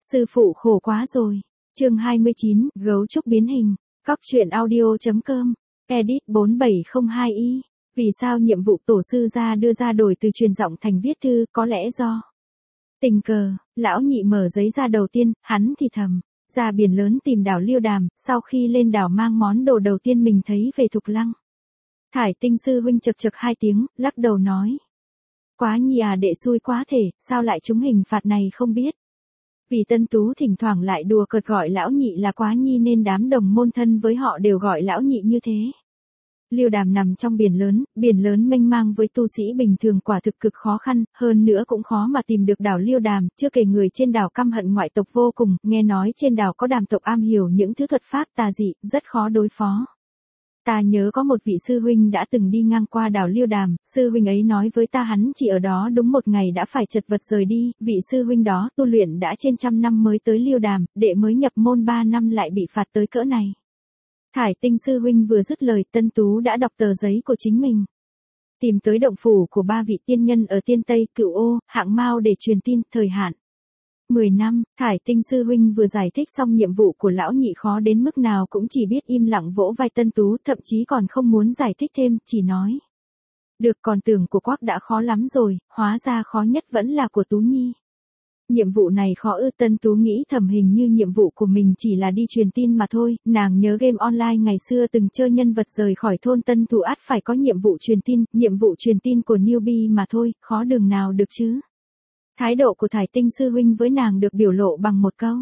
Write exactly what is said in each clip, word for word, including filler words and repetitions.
Sư phụ khổ quá rồi. Chương hai mươi chín, gấu trúc biến hình. Cóc truyện audio.com. Edit bốn bảy không hai y. Vì sao nhiệm vụ tổ sư gia đưa ra đổi từ truyền giọng thành viết thư, có lẽ do tình cờ. Lão nhị mở giấy ra đầu tiên, hắn thì thầm, ra biển lớn tìm đảo Liêu Đàm, sau khi lên đảo mang món đồ đầu tiên mình thấy về Thục Lăng. Thải Tinh sư huynh chật chật hai tiếng, lắc đầu nói, Quá Nhi à, đệ xui quá thể, sao lại trúng hình phạt này không biết. Vì Tân Tú thỉnh thoảng lại đùa cợt gọi lão nhị là Quá Nhi nên đám đồng môn thân với họ đều gọi lão nhị như thế. Liêu Đàm nằm trong biển lớn, biển lớn mênh mang với tu sĩ bình thường quả thực cực khó khăn, hơn nữa cũng khó mà tìm được đảo Liêu Đàm, chưa kể người trên đảo căm hận ngoại tộc vô cùng, nghe nói trên đảo có đàm tộc am hiểu những thứ thuật pháp tà dị, rất khó đối phó. Ta nhớ có một vị sư huynh đã từng đi ngang qua đảo Liêu Đàm, sư huynh ấy nói với ta hắn chỉ ở đó đúng một ngày đã phải chật vật rời đi, vị sư huynh đó tu luyện đã trên trăm năm mới tới Liêu Đàm, đệ mới nhập môn ba năm lại bị phạt tới cỡ này. Thải Tinh sư huynh vừa dứt lời, Tân Tú đã đọc tờ giấy của chính mình. Tìm tới động phủ của ba vị tiên nhân ở Tiên Tây, Cựu Ô, Hạng Mao để truyền tin, thời hạn mười năm, Thải Tinh sư huynh vừa giải thích xong nhiệm vụ của lão nhị khó đến mức nào cũng chỉ biết im lặng vỗ vai Tân Tú, thậm chí còn không muốn giải thích thêm, chỉ nói. Được, còn tưởng của Quắc đã khó lắm rồi, hóa ra khó nhất vẫn là của Tú Nhi. Nhiệm vụ này khó ư? Tân Tú nghĩ thầm, hình như nhiệm vụ của mình chỉ là đi truyền tin mà thôi, nàng nhớ game online ngày xưa từng chơi nhân vật rời khỏi thôn Tân Thủ ắt phải có nhiệm vụ truyền tin, nhiệm vụ truyền tin của newbie mà thôi, khó đường nào được chứ. Thái độ của Thải Tinh sư huynh với nàng được biểu lộ bằng một câu.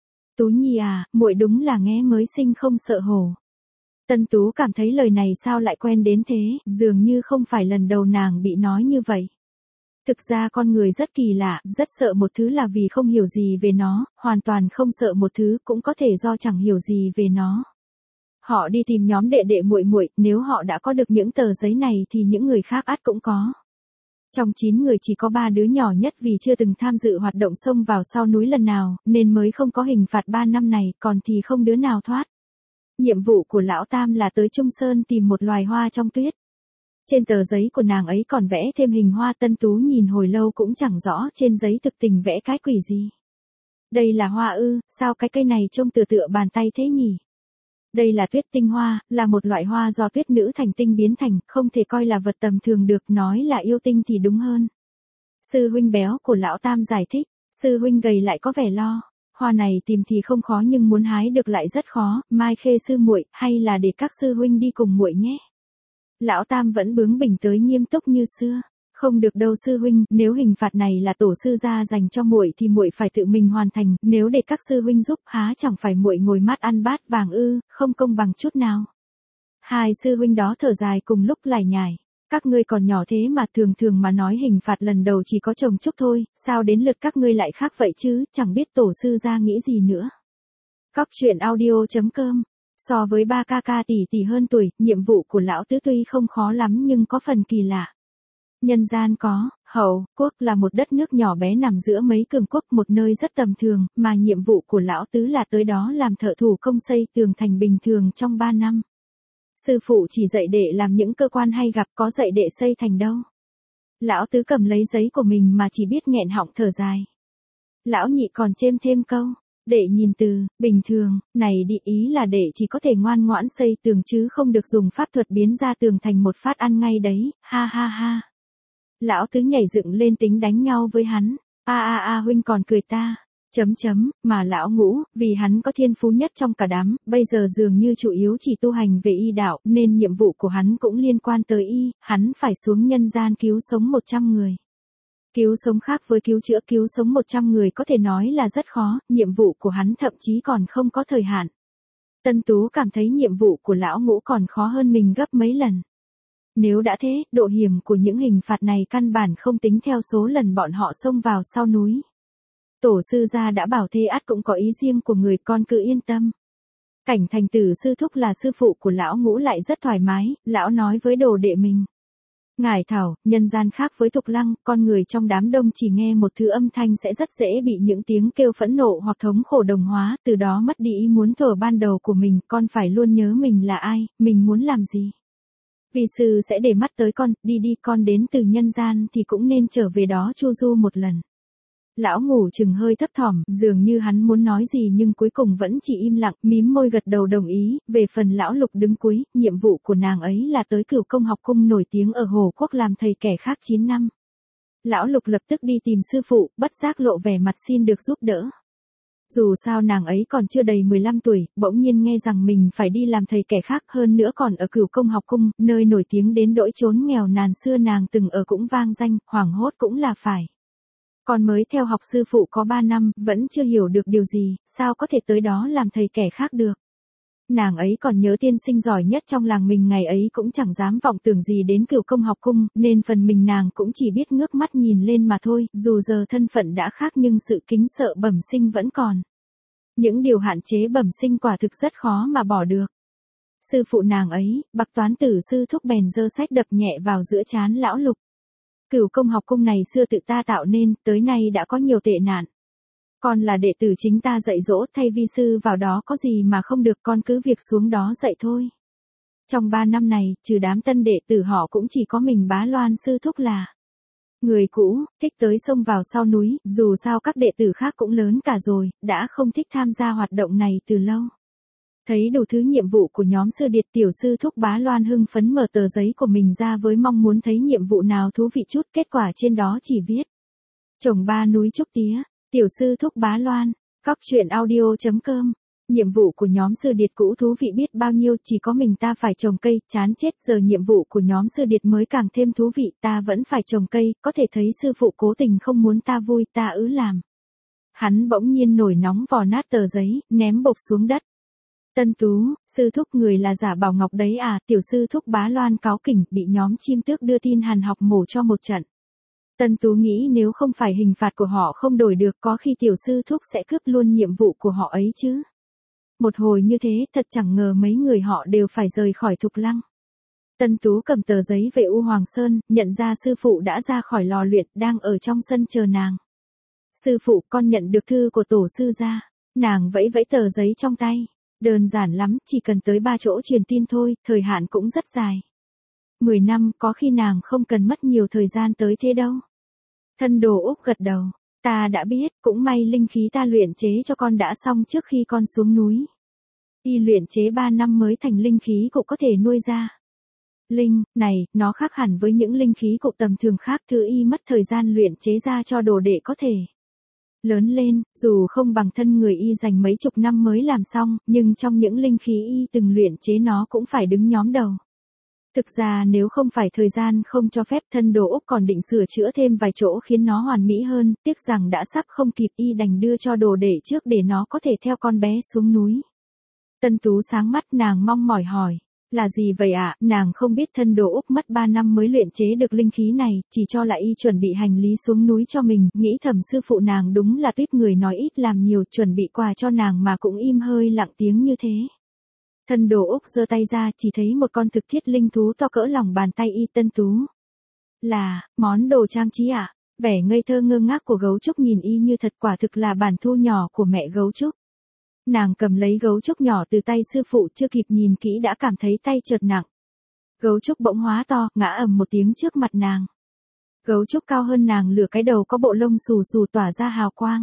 Tú Nhi à, muội đúng là nghe mới sinh không sợ hổ. Tân Tú cảm thấy lời này sao lại quen đến thế, dường như không phải lần đầu nàng bị nói như vậy. Thực ra con người rất kỳ lạ, rất sợ một thứ là vì không hiểu gì về nó, hoàn toàn không sợ một thứ cũng có thể do chẳng hiểu gì về nó. Họ đi tìm nhóm đệ đệ muội muội, nếu họ đã có được những tờ giấy này thì những người khác ắt cũng có. Trong chín người chỉ có ba đứa nhỏ nhất vì chưa từng tham dự hoạt động xông vào sau núi lần nào, nên mới không có hình phạt ba năm này, còn thì không đứa nào thoát. Nhiệm vụ của lão Tam là tới Trung Sơn tìm một loài hoa trong tuyết. Trên tờ giấy của nàng ấy còn vẽ thêm hình hoa. Tân Tú nhìn hồi lâu cũng chẳng rõ trên giấy thực tình vẽ cái quỷ gì. Đây là hoa ư, sao cái cây này trông tựa tựa bàn tay thế nhỉ? Đây là tuyết tinh hoa, là một loại hoa do tuyết nữ thành tinh biến thành, không thể coi là vật tầm thường được, nói là yêu tinh thì đúng hơn. Sư huynh béo của lão Tam giải thích, sư huynh gầy lại có vẻ lo. Hoa này tìm thì không khó nhưng muốn hái được lại rất khó, Mai Khê sư muội, hay là để các sư huynh đi cùng muội nhé. Lão Tam vẫn bướng bỉnh tới nghiêm túc như xưa. Không được đâu sư huynh, nếu hình phạt này là tổ sư gia dành cho muội thì muội phải tự mình hoàn thành, nếu để các sư huynh giúp há chẳng phải muội ngồi mắt ăn bát vàng ư, không công bằng chút nào. Hai sư huynh đó thở dài cùng lúc lải nhải. Các ngươi còn nhỏ thế mà, thường thường mà nói hình phạt lần đầu chỉ có chồng chúc thôi, sao đến lượt các ngươi lại khác vậy chứ, chẳng biết tổ sư gia nghĩ gì nữa. Cóc truyện audio.com. So với ba ca ca tỷ tỷ hơn tuổi, nhiệm vụ của lão tứ tuy không khó lắm nhưng có phần kỳ lạ. Nhân gian có, Hậu quốc là một đất nước nhỏ bé nằm giữa mấy cường quốc, một nơi rất tầm thường, mà nhiệm vụ của lão tứ là tới đó làm thợ thủ công xây tường thành bình thường trong ba năm. Sư phụ chỉ dạy đệ làm những cơ quan hay gặp, có dạy đệ xây thành đâu. Lão tứ cầm lấy giấy của mình mà chỉ biết nghẹn họng thở dài. Lão nhị còn chêm thêm câu. Đệ nhìn từ, bình thường, này đi, ý là đệ chỉ có thể ngoan ngoãn xây tường chứ không được dùng pháp thuật biến ra tường thành một phát ăn ngay đấy, ha ha ha. Lão tứ nhảy dựng lên tính đánh nhau với hắn, a a a huynh còn cười ta, chấm chấm, mà lão ngũ, vì hắn có thiên phú nhất trong cả đám, bây giờ dường như chủ yếu chỉ tu hành về y đạo, nên nhiệm vụ của hắn cũng liên quan tới y, hắn phải xuống nhân gian cứu sống một trăm người. Cứu sống khác với cứu chữa, cứu sống một trăm người có thể nói là rất khó, nhiệm vụ của hắn thậm chí còn không có thời hạn. Tân Tú cảm thấy nhiệm vụ của lão ngũ còn khó hơn mình gấp mấy lần. Nếu đã thế, độ hiểm của những hình phạt này căn bản không tính theo số lần bọn họ xông vào sau núi. Tổ sư gia đã bảo thế ắt cũng có ý riêng của người, con cứ yên tâm. Cảnh Thành Tử sư thúc là sư phụ của lão ngũ lại rất thoải mái, lão nói với đồ đệ mình. Ngải Thảo, nhân gian khác với Thục Lăng, con người trong đám đông chỉ nghe một thứ âm thanh sẽ rất dễ bị những tiếng kêu phẫn nộ hoặc thống khổ đồng hóa, từ đó mất đi ý muốn thuở ban đầu của mình, con phải luôn nhớ mình là ai, mình muốn làm gì. Vì sư sẽ để mắt tới con, đi đi, con đến từ nhân gian thì cũng nên trở về đó chu du một lần. Lão ngủ chừng hơi thấp thỏm, dường như hắn muốn nói gì nhưng cuối cùng vẫn chỉ im lặng, mím môi gật đầu đồng ý. Về phần lão Lục đứng cuối, nhiệm vụ của nàng ấy là tới Cửu Công học cung nổi tiếng ở Hồ Quốc làm thầy kẻ khác chín năm. Lão Lục lập tức đi tìm sư phụ, bất giác lộ vẻ mặt xin được giúp đỡ. Dù sao nàng ấy còn chưa đầy mười lăm tuổi, bỗng nhiên nghe rằng mình phải đi làm thầy kẻ khác, hơn nữa còn ở Cửu Công học cung, nơi nổi tiếng đến nỗi chốn nghèo nàn xưa nàng từng ở cũng vang danh, hoảng hốt cũng là phải. Còn mới theo học sư phụ có ba năm, vẫn chưa hiểu được điều gì, sao có thể tới đó làm thầy kẻ khác được. Nàng ấy còn nhớ tiên sinh giỏi nhất trong làng mình ngày ấy cũng chẳng dám vọng tưởng gì đến Cửu Công học cung, nên phần mình nàng cũng chỉ biết ngước mắt nhìn lên mà thôi, dù giờ thân phận đã khác nhưng sự kính sợ bẩm sinh vẫn còn. Những điều hạn chế bẩm sinh quả thực rất khó mà bỏ được. Sư phụ nàng ấy, Bạc Toán Tử sư thúc bèn giơ sách đập nhẹ vào giữa trán lão Lục. Cửu Công học cung này xưa tự ta tạo nên, tới nay đã có nhiều tệ nạn. Con là đệ tử chính ta dạy dỗ, thay vi sư vào đó có gì mà không được, con cứ việc xuống đó dạy thôi. Trong ba năm này, trừ đám tân đệ tử họ cũng chỉ có mình Bá Loan sư thúc là người cũ, thích tới sông vào sau núi, dù sao các đệ tử khác cũng lớn cả rồi, đã không thích tham gia hoạt động này từ lâu. Thấy đủ thứ nhiệm vụ của nhóm sư điệt, tiểu sư thúc Bá Loan hưng phấn mở tờ giấy của mình ra với mong muốn thấy nhiệm vụ nào thú vị chút, kết quả trên đó chỉ viết trồng ba núi trúc tía, tiểu sư thúc Bá Loan, cóc truyện audio chấm com. Nhiệm vụ của nhóm sư điệt cũ thú vị biết bao nhiêu, chỉ có mình ta phải trồng cây, chán chết, giờ nhiệm vụ của nhóm sư điệt mới càng thêm thú vị, ta vẫn phải trồng cây, có thể thấy sư phụ cố tình không muốn ta vui, ta ứ làm. Hắn bỗng nhiên nổi nóng vò nát tờ giấy, ném bộp xuống đất. Tân Tú, sư thúc người là giả Bảo Ngọc đấy à, tiểu sư thúc Bá Loan cáu kỉnh, bị nhóm chim tước đưa tin hàn học mổ cho một trận. Tân Tú nghĩ nếu không phải hình phạt của họ không đổi được, có khi tiểu sư thúc sẽ cướp luôn nhiệm vụ của họ ấy chứ. Một hồi như thế, thật chẳng ngờ mấy người họ đều phải rời khỏi Thục Lăng. Tân Tú cầm tờ giấy về U Hoàng Sơn, nhận ra sư phụ đã ra khỏi lò luyện, đang ở trong sân chờ nàng. Sư phụ, con nhận được thư của tổ sư ra. Nàng vẫy vẫy tờ giấy trong tay. Đơn giản lắm, chỉ cần tới ba chỗ truyền tin thôi, thời hạn cũng rất dài. Mười năm, có khi nàng không cần mất nhiều thời gian tới thế đâu. Thân Đồ Úc gật đầu. Ta đã biết, cũng may linh khí ta luyện chế cho con đã xong trước khi con xuống núi. Y luyện chế ba năm mới thành linh khí cũng có thể nuôi ra. Linh, này, nó khác hẳn với những linh khí cụ tầm thường khác, thứ y mất thời gian luyện chế ra cho đồ đệ có thể lớn lên, dù không bằng thân người y dành mấy chục năm mới làm xong, nhưng trong những linh khí y từng luyện chế nó cũng phải đứng nhóm đầu. Thực ra nếu không phải thời gian không cho phép, Thân Đồ Úc còn định sửa chữa thêm vài chỗ khiến nó hoàn mỹ hơn, tiếc rằng đã sắp không kịp, y đành đưa cho đồ đệ trước để nó có thể theo con bé xuống núi. Tân Tú sáng mắt, nàng mong mỏi hỏi. Là gì vậy ạ? À? Nàng không biết Thân Đồ Úc mất ba năm mới luyện chế được linh khí này, chỉ cho là y chuẩn bị hành lý xuống núi cho mình, nghĩ thầm sư phụ nàng đúng là tuyếp người nói ít làm nhiều, chuẩn bị quà cho nàng mà cũng im hơi lặng tiếng như thế. Thân Đồ Úc giơ tay ra, chỉ thấy một con thực thiết linh thú to cỡ lòng bàn tay y. Tân Tú. Là, món đồ trang trí ạ? À? Vẻ ngây thơ ngơ ngác của gấu trúc nhìn y như thật, quả thực là bản thu nhỏ của mẹ gấu trúc. Nàng cầm lấy gấu trúc nhỏ từ tay sư phụ, chưa kịp nhìn kỹ đã cảm thấy tay chợt nặng. Gấu trúc bỗng hóa to, ngã ầm một tiếng trước mặt nàng. Gấu trúc cao hơn nàng lửa cái đầu, có bộ lông xù xù tỏa ra hào quang.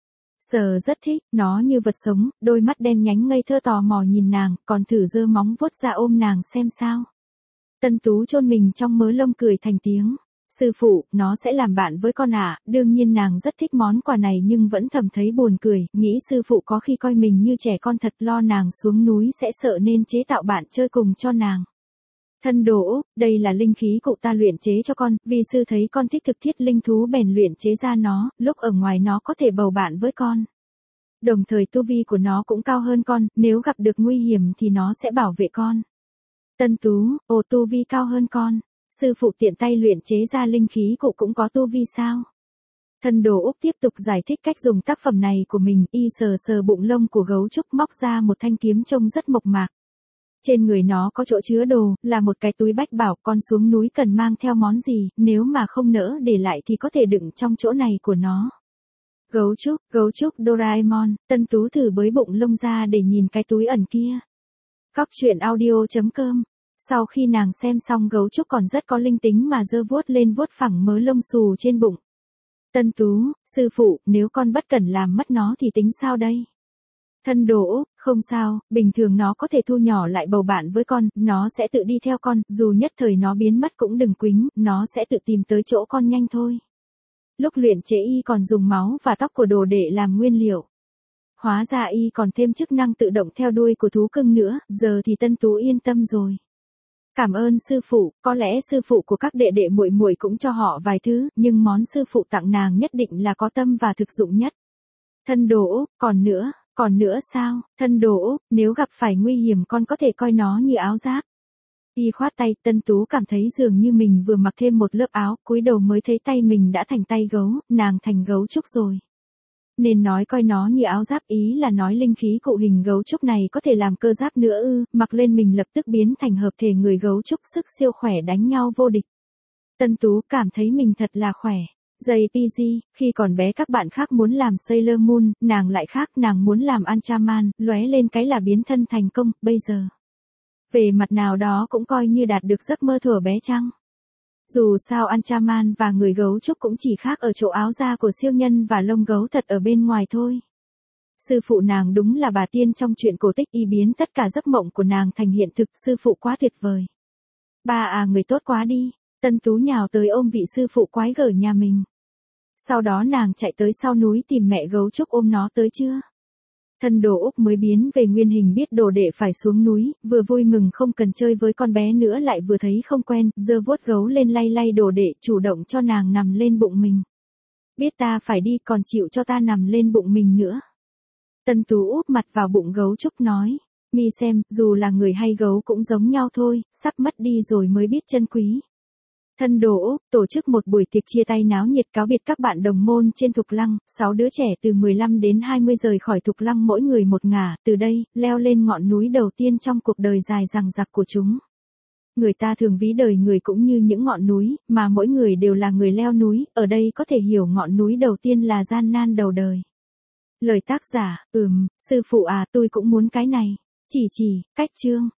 Sờ rất thích, nó như vật sống, đôi mắt đen nhánh ngây thơ tò mò nhìn nàng, còn thử giơ móng vuốt ra ôm nàng xem sao. Tân Tú chôn mình trong mớ lông cười thành tiếng. Sư phụ, nó sẽ làm bạn với con ạ. À? Đương nhiên nàng rất thích món quà này nhưng vẫn thầm thấy buồn cười, nghĩ sư phụ có khi coi mình như trẻ con thật, lo nàng xuống núi sẽ sợ nên chế tạo bạn chơi cùng cho nàng. Thân Đồ Úc, đây là linh khí cụ ta luyện chế cho con, vì sư thấy con thích thực thiết linh thú bèn luyện chế ra nó, lúc ở ngoài nó có thể bầu bạn với con. Đồng thời tu vi của nó cũng cao hơn con, nếu gặp được nguy hiểm thì nó sẽ bảo vệ con. Tân Tú, ồ, tu vi cao hơn con. Sư phụ tiện tay luyện chế ra linh khí cụ cũng có tu vi sao? Thân Đồ Úc tiếp tục giải thích cách dùng tác phẩm này của mình, y sờ sờ bụng lông của gấu trúc, móc ra một thanh kiếm trông rất mộc mạc. Trên người nó có chỗ chứa đồ, là một cái túi bách bảo, con xuống núi cần mang theo món gì, nếu mà không nỡ để lại thì có thể đựng trong chỗ này của nó. Gấu trúc, gấu trúc Doraemon, Tân Tú thử bới bụng lông ra để nhìn cái túi ẩn kia. Cóc truyện audio chấm com. Sau khi nàng xem xong, gấu trúc còn rất có linh tính mà giơ vuốt lên vuốt phẳng mớ lông xù trên bụng. Tân Tú, sư phụ, nếu con bất cẩn làm mất nó thì tính sao đây? Thân Đồ Úc, không sao, bình thường nó có thể thu nhỏ lại bầu bạn với con, nó sẽ tự đi theo con, dù nhất thời nó biến mất cũng đừng quính, nó sẽ tự tìm tới chỗ con nhanh thôi. Lúc luyện chế y còn dùng máu và tóc của đồ đệ làm nguyên liệu. Hóa ra y còn thêm chức năng tự động theo đuôi của thú cưng nữa, giờ thì Tân Tú yên tâm rồi. Cảm ơn sư phụ, có lẽ sư phụ của các đệ đệ muội muội cũng cho họ vài thứ, nhưng món sư phụ tặng nàng nhất định là có tâm và thực dụng nhất. Thân Đồ Úc, còn nữa, còn nữa sao? Thân Đồ Úc, nếu gặp phải nguy hiểm con có thể coi nó như áo giáp. Y khoát tay, Tân Tú cảm thấy dường như mình vừa mặc thêm một lớp áo, cúi đầu mới thấy tay mình đã thành tay gấu, nàng thành gấu trúc rồi. Nên nói coi nó như áo giáp, ý là nói linh khí cụ hình gấu trúc này có thể làm cơ giáp nữa ư, mặc lên mình lập tức biến thành hợp thể người gấu trúc sức siêu khỏe đánh nhau vô địch. Tân Tú cảm thấy mình thật là khỏe. Giây pê giê, khi còn bé các bạn khác muốn làm Sailor Moon, nàng lại khác, nàng muốn làm Anchaman, lóe lên cái là biến thân thành công, bây giờ. Về mặt nào đó cũng coi như đạt được giấc mơ thuở bé chăng? Dù sao Anchaman và người gấu trúc cũng chỉ khác ở chỗ áo da của siêu nhân và lông gấu thật ở bên ngoài thôi. Sư phụ nàng đúng là bà tiên trong chuyện cổ tích, y biến tất cả giấc mộng của nàng thành hiện thực, sư phụ quá tuyệt vời. Ba à, người tốt quá đi. Tân Tú nhào tới ôm vị sư phụ quái gở nhà mình. Sau đó nàng chạy tới sau núi tìm mẹ gấu trúc ôm nó tới chưa. Thân Đồ Úc mới biến về nguyên hình, biết đồ đệ phải xuống núi, vừa vui mừng không cần chơi với con bé nữa lại vừa thấy không quen, giơ vuốt gấu lên lay lay đồ đệ, chủ động cho nàng nằm lên bụng mình. Biết ta phải đi còn chịu cho ta nằm lên bụng mình nữa. Tân Tú úp mặt vào bụng gấu trúc nói, mi xem, dù là người hay gấu cũng giống nhau thôi, sắp mất đi rồi mới biết chân quý. Thân Đồ Úc tổ chức một buổi tiệc chia tay náo nhiệt cáo biệt các bạn đồng môn trên Thục Lăng, sáu đứa trẻ từ mười lăm đến hai mươi rời khỏi Thục Lăng mỗi người một ngả, từ đây, leo lên ngọn núi đầu tiên trong cuộc đời dài dằng dặc của chúng. Người ta thường ví đời người cũng như những ngọn núi, mà mỗi người đều là người leo núi, ở đây có thể hiểu ngọn núi đầu tiên là gian nan đầu đời. Lời tác giả, ừm, sư phụ à, tôi cũng muốn cái này. Chỉ chỉ, cách chương.